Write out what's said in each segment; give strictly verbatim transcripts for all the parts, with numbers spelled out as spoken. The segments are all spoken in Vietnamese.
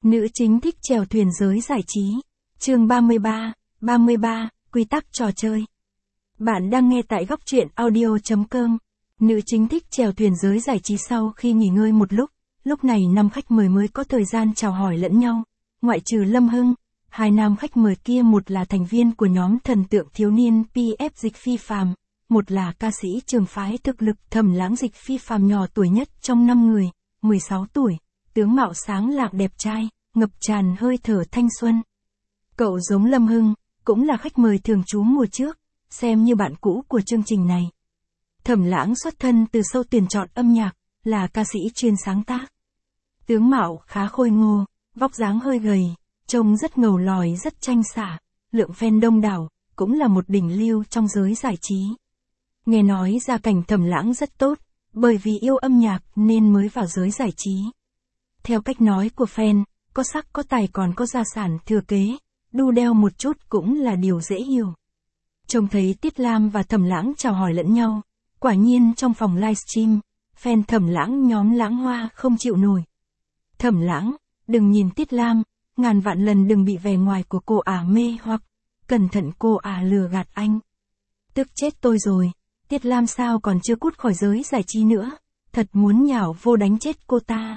Nữ chính thích chèo thuyền giới giải trí. Chương ba mươi ba, ba mươi ba, quy tắc trò chơi. Bạn đang nghe tại góc truyện audio chấm com. Nữ chính thích chèo thuyền giới giải trí sau khi nghỉ ngơi một lúc. Lúc này năm khách mời mới có thời gian chào hỏi lẫn nhau. Ngoại trừ Lâm Hưng, hai nam khách mời kia một là thành viên của nhóm thần tượng thiếu niên pê ép Dịch Phi Phàm, một là ca sĩ trường phái thực lực Thẩm Lãng. Dịch Phi Phàm nhỏ tuổi nhất trong năm người, mười sáu tuổi, tướng mạo sáng lạng đẹp trai, ngập tràn hơi thở thanh xuân. Cậu giống Lâm Hưng, cũng là khách mời thường trú mùa trước, xem như bạn cũ của chương trình này. Thẩm Lãng xuất thân từ sâu tuyển chọn âm nhạc, là ca sĩ chuyên sáng tác. Tướng mạo khá khôi ngô, vóc dáng hơi gầy, trông rất ngầu lòi rất tranh xả, lượng fan đông đảo, cũng là một đỉnh lưu trong giới giải trí. Nghe nói gia cảnh Thẩm Lãng rất tốt, bởi vì yêu âm nhạc nên mới vào giới giải trí. Theo cách nói của fan, có sắc có tài còn có gia sản thừa kế, đu đeo một chút cũng là điều dễ hiểu. Trông thấy Tiết Lam và Thẩm Lãng chào hỏi lẫn nhau, quả nhiên trong phòng livestream, fan Thẩm Lãng nhóm Lãng Hoa không chịu nổi. Thẩm Lãng, đừng nhìn Tiết Lam, ngàn vạn lần đừng bị vẻ ngoài của cô ả mê hoặc, cẩn thận cô ả lừa gạt anh. Tức chết tôi rồi, Tiết Lam sao còn chưa cút khỏi giới giải trí nữa, thật muốn nhào vô đánh chết cô ta.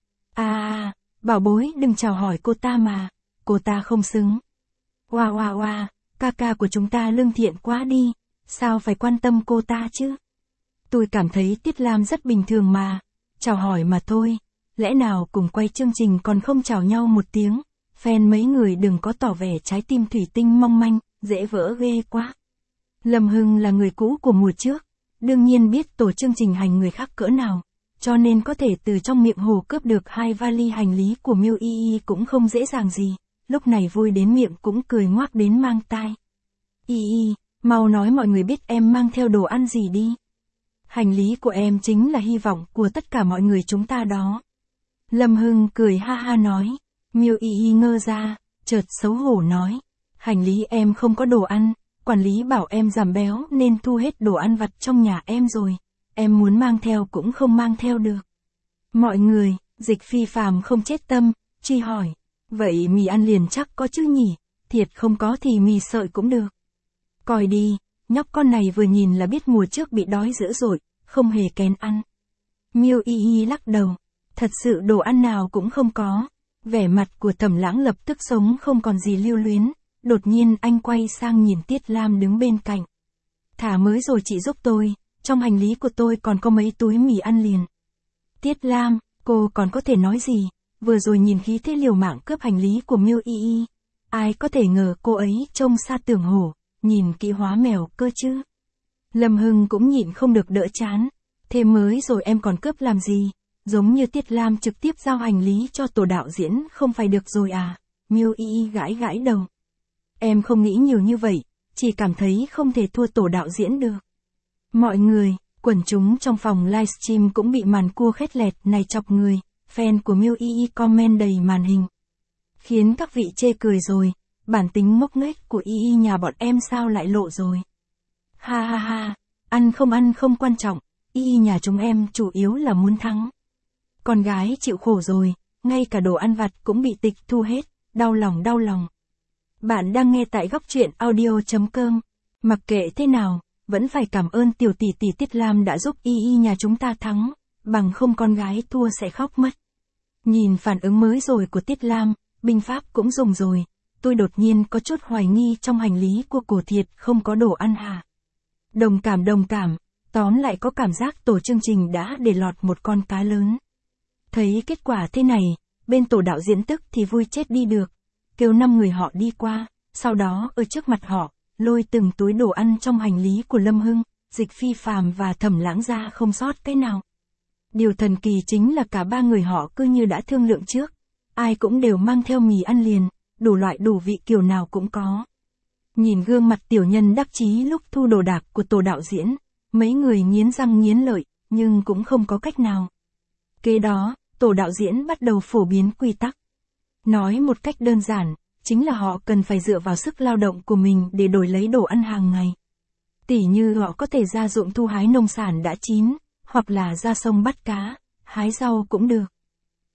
À, bảo bối đừng chào hỏi cô ta mà, cô ta không xứng. Oa oa oa, ca ca của chúng ta lương thiện quá đi, sao phải quan tâm cô ta chứ? Tôi cảm thấy Tiết Lam rất bình thường mà, chào hỏi mà thôi, lẽ nào cùng quay chương trình còn không chào nhau một tiếng, fan mấy người đừng có tỏ vẻ trái tim thủy tinh mong manh, dễ vỡ ghê quá. Lâm Hưng là người cũ của mùa trước, đương nhiên biết tổ chương trình hành người khác cỡ nào, cho nên có thể từ trong miệng hồ cướp được hai vali hành lý của Miu Y Y cũng không dễ dàng gì, lúc này vui đến miệng cũng cười ngoác đến mang tai. Y Y, mau nói mọi người biết em mang theo đồ ăn gì đi. Hành lý của em chính là hy vọng của tất cả mọi người chúng ta đó. Lâm Hưng cười ha ha nói, Miu Y Y ngơ ra, chợt xấu hổ nói, hành lý em không có đồ ăn, quản lý bảo em giảm béo nên thu hết đồ ăn vặt trong nhà em rồi, em muốn mang theo cũng không mang theo được. Mọi người, Dịch Phi Phàm không chết tâm, truy hỏi, vậy mì ăn liền chắc có chứ nhỉ, thiệt không có thì mì sợi cũng được. Coi đi, nhóc con này vừa nhìn là biết mùa trước bị đói dữ dội, không hề kén ăn. Miu Y Y lắc đầu, thật sự đồ ăn nào cũng không có. Vẻ mặt của Thẩm Lãng lập tức sống không còn gì lưu luyến, đột nhiên anh quay sang nhìn Tiết Lam đứng bên cạnh. Thả mới rồi chị giúp tôi, trong hành lý của tôi còn có mấy túi mì ăn liền. Tiết Lam, cô còn có thể nói gì, vừa rồi nhìn khí thế liều mạng cướp hành lý của Miu Y Y, ai có thể ngờ cô ấy trông xa tưởng hổ, nhìn kỹ hóa mèo cơ chứ. Lâm Hưng cũng nhịn không được đỡ chán, thế mới rồi em còn cướp làm gì, giống như Tiết Lam trực tiếp giao hành lý cho tổ đạo diễn không phải được rồi à, Miu Y Y gãi gãi đầu. Em không nghĩ nhiều như vậy, chỉ cảm thấy không thể thua tổ đạo diễn được. Mọi người, quần chúng trong phòng livestream cũng bị màn cua khét lẹt này chọc người, fan của Miu Y Y comment đầy màn hình. Khiến các vị chê cười rồi, bản tính ngốc nghếch của Y Y nhà bọn em sao lại lộ rồi. Ha ha ha, ăn không ăn không quan trọng, Y Y nhà chúng em chủ yếu là muốn thắng. Con gái chịu khổ rồi, ngay cả đồ ăn vặt cũng bị tịch thu hết, đau lòng đau lòng. Bạn đang nghe tại góc truyện audio chấm com. Mặc kệ thế nào, vẫn phải cảm ơn tiểu tỷ tỷ Tiết Lam đã giúp Y Y nhà chúng ta thắng, bằng không con gái thua sẽ khóc mất. Nhìn phản ứng mới rồi của Tiết Lam, binh pháp cũng dùng rồi, tôi đột nhiên có chút hoài nghi trong hành lý của cổ thiệt không có đồ ăn hả? Đồng cảm đồng cảm, tóm lại có cảm giác tổ chương trình đã để lọt một con cá lớn. Thấy kết quả thế này, bên tổ đạo diễn tức thì vui chết đi được, kêu năm người họ đi qua, sau đó ở trước mặt họ, lôi từng túi đồ ăn trong hành lý của Lâm Hưng, Dịch Phi Phàm và Thẩm Lãng ra không sót cái nào. Điều thần kỳ chính là cả ba người họ cứ như đã thương lượng trước, ai cũng đều mang theo mì ăn liền, đủ loại đủ vị kiểu nào cũng có. Nhìn gương mặt tiểu nhân đắc chí lúc thu đồ đạc của tổ đạo diễn, mấy người nghiến răng nghiến lợi, nhưng cũng không có cách nào. Kế đó, tổ đạo diễn bắt đầu phổ biến quy tắc. Nói một cách đơn giản, chính là họ cần phải dựa vào sức lao động của mình để đổi lấy đồ ăn hàng ngày. Tỉ như họ có thể ra ruộng thu hái nông sản đã chín, hoặc là ra sông bắt cá, hái rau cũng được.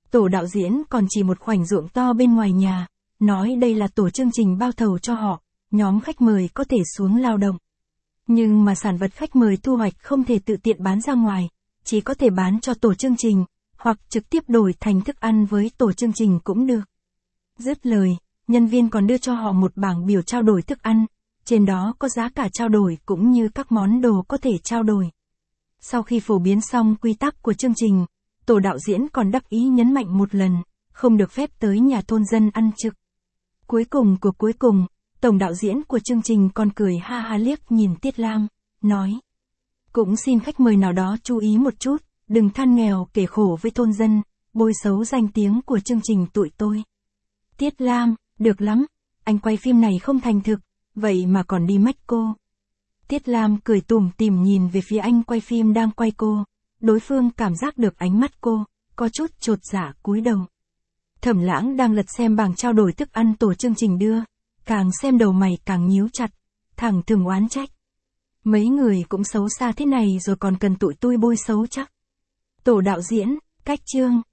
Tổ đạo diễn còn chỉ một khoảnh ruộng to bên ngoài nhà, nói đây là tổ chương trình bao thầu cho họ, nhóm khách mời có thể xuống lao động. Nhưng mà sản vật khách mời thu hoạch không thể tự tiện bán ra ngoài, chỉ có thể bán cho tổ chương trình, hoặc trực tiếp đổi thành thức ăn với tổ chương trình cũng được. Dứt lời, nhân viên còn đưa cho họ một bảng biểu trao đổi thức ăn, trên đó có giá cả trao đổi cũng như các món đồ có thể trao đổi. Sau khi phổ biến xong quy tắc của chương trình, tổ đạo diễn còn đắc ý nhấn mạnh một lần, không được phép tới nhà thôn dân ăn trực. Cuối cùng của cuối cùng, tổng đạo diễn của chương trình còn cười ha ha liếc nhìn Tiết Lam, nói: cũng xin khách mời nào đó chú ý một chút, đừng than nghèo kể khổ với thôn dân, bôi xấu danh tiếng của chương trình tụi tôi. Tiết Lam, được lắm, anh quay phim này không thành thực, vậy mà còn đi mách cô. Tiết Lam cười tủm tỉm nhìn về phía anh quay phim đang quay cô, đối phương cảm giác được ánh mắt cô, có chút chột dạ cúi đầu. Thẩm Lãng đang lật xem bảng trao đổi thức ăn tổ chương trình đưa, càng xem đầu mày càng nhíu chặt, thẳng thừng oán trách. Mấy người cũng xấu xa thế này rồi còn cần tụi tôi bôi xấu chắc. Tổ đạo diễn, cách chương.